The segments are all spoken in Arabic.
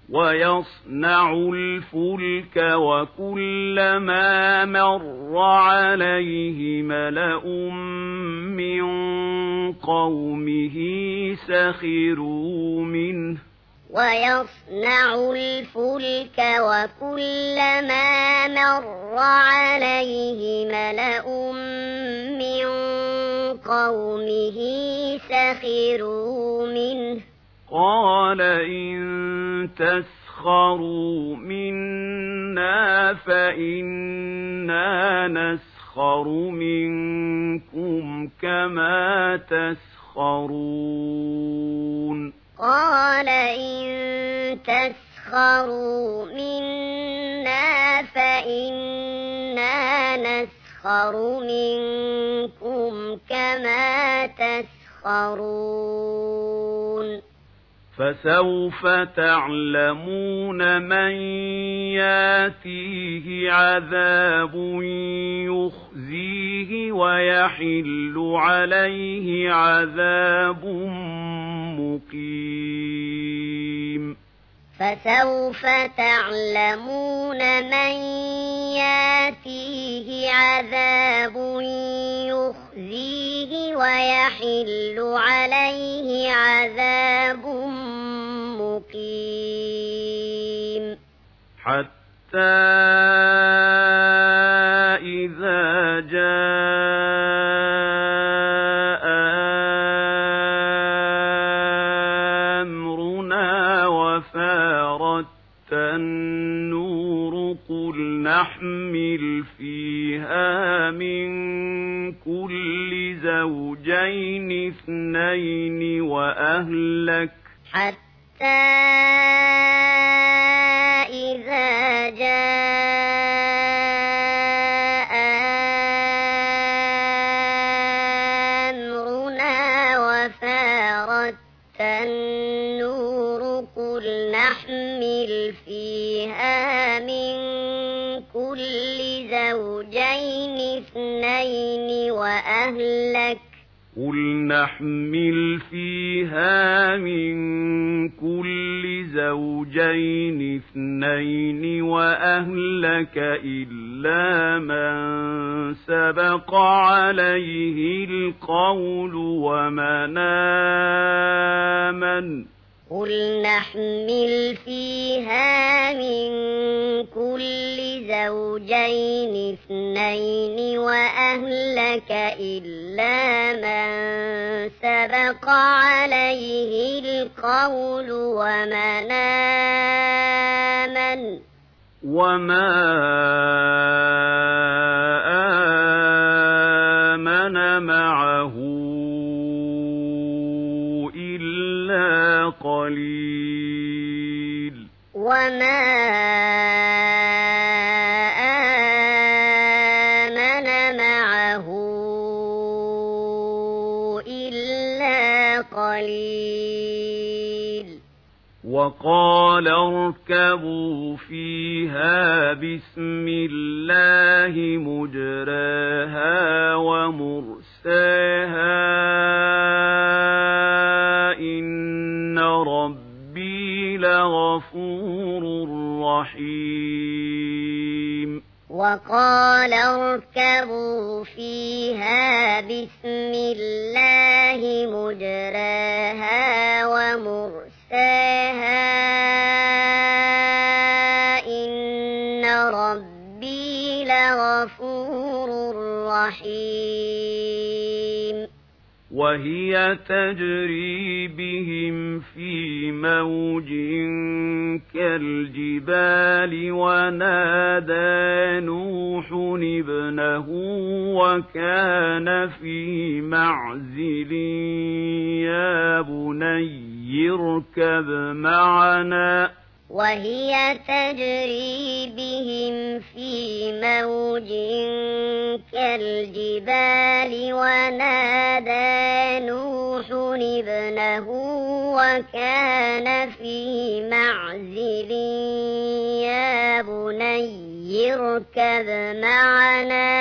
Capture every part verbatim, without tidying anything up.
ويصنع الفلك وكلما مر عليه ملأ من قومه سخروا منه ويصنع الفلك وكلما مر عليه ملأ من قومه سخروا منه قال إن تسخروا منا فإنا نسخر منكم كما تسخرون قال إن تسخروا منا فإنا نسخر منكم كما تسخرون فسوف تعلمون من ياتيه عذاب يخزيه ويحل عليه عذاب مقيم فسوف تعلمون من ياتيه عذاب يخزيه ويحل عليه عذاب مقيم حتى إذا جاء أمرنا وفارت النور قل نحمل فيها من كل زوجين اثنين وأهلك حتى إذا جاء أمرنا وفارت النور قل نحمل فيها من كل زوجين اثنين وأهلك قل نحمل فيها من كل زوجين اثنين وأهلك إلا من سبق عليه القول ومن آمن قل نحمل فيها من كل زوجين اثنين وأهلك إلا من سبق عليه القول ومن آمن وما آمن معه إلا قليل وما آمن معه إلا قليل وقال اركبوا فيها بسم الله مجراها ومرساها إن ربي لغفور رحيم وقال اركبوا فيها بسم الله مجراها ومرساها إن ربي لغفور رحيم وهي تجري بهم في موج كالجبال ونادى نوح ابنه وكان في معزل يا بني اركب معنا وهي تجري بهم في موج كالجبال ونادى نوح ابنه وكان في معزل يا بني اركب معنا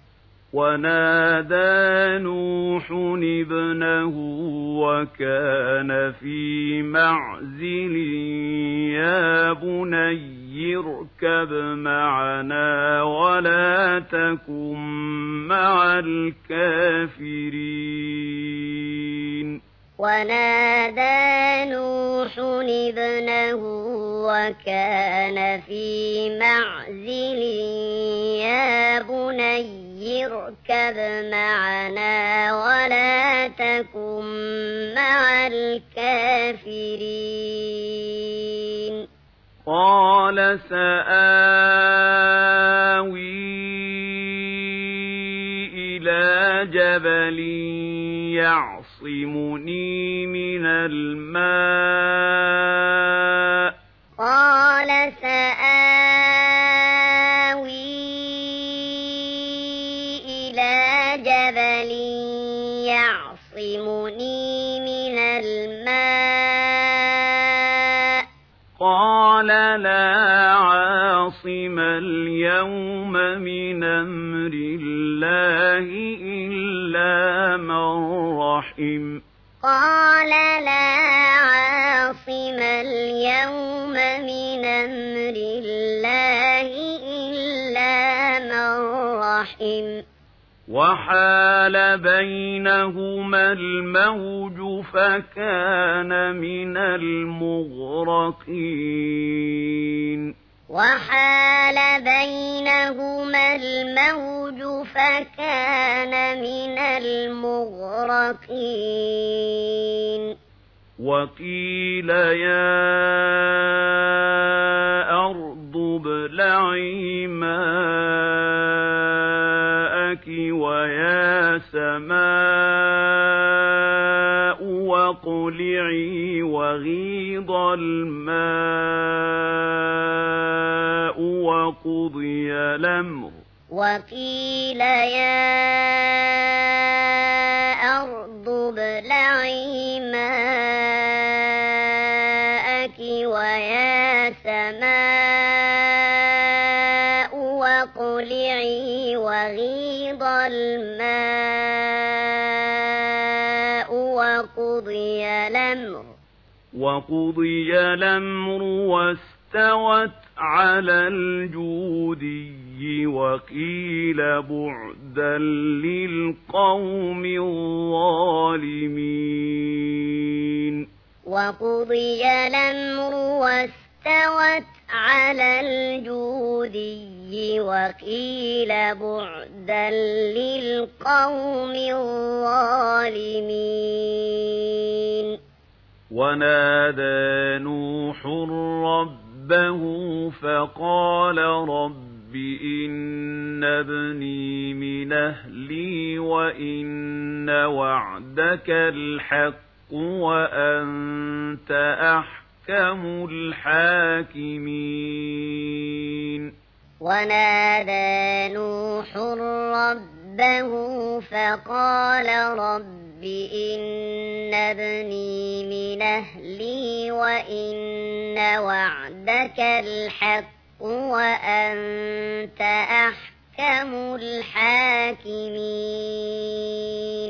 ونادى نوح ابنه وكان في معزل يا بني اركب معنا ولا تكن مع الكافرين ونادى نوح ابنه وكان في معزل يا بني اركب معنا ولا تكن مع الكافرين قال سآوي إلى جبل يعصمني من الماء قال سآوي إلى جبل يعصمني من الماء قال لا عاصم اليوم من أمر الله إلا من رحم قال لا عاصم اليوم من أمر الله إلا من رحم وحال بينهما الموج فكان من المغرقين وحال بينهما الموج فكان من المغرقين وقيل يا أرض ابلعي ماءك ويا سماء واقلعي وغيض الماء وقضي الأمر وقيل يا أرض ابلعي ماءك ويا سماء واقلعي وغيض الماء وقضي الأمر وقضي الأمر واستوت على الجودي وقيل بعدا للقوم الظالمين وقضي الأمر واستوت على الجودي وقيل بعدا للقوم الظالمين ونادى نوح ربه فقال رب إن ابني من أهلي وإن وعدك الحق وأنت أحكم الحاكمين ونادى نوح ربه فقال رب إن ابني من أهلي وإن وعدك الحق وأنت أحكم الحاكمين